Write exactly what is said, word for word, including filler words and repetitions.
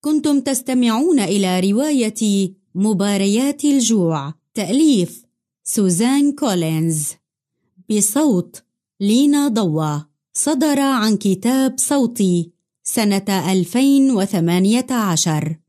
كنتم تستمعون إلى رواية مباريات الجوع، تأليف سوزان كولينز، بصوت لينا ضوى. صدر عن كتاب صوتي سنة ألفين وثمانية عشر.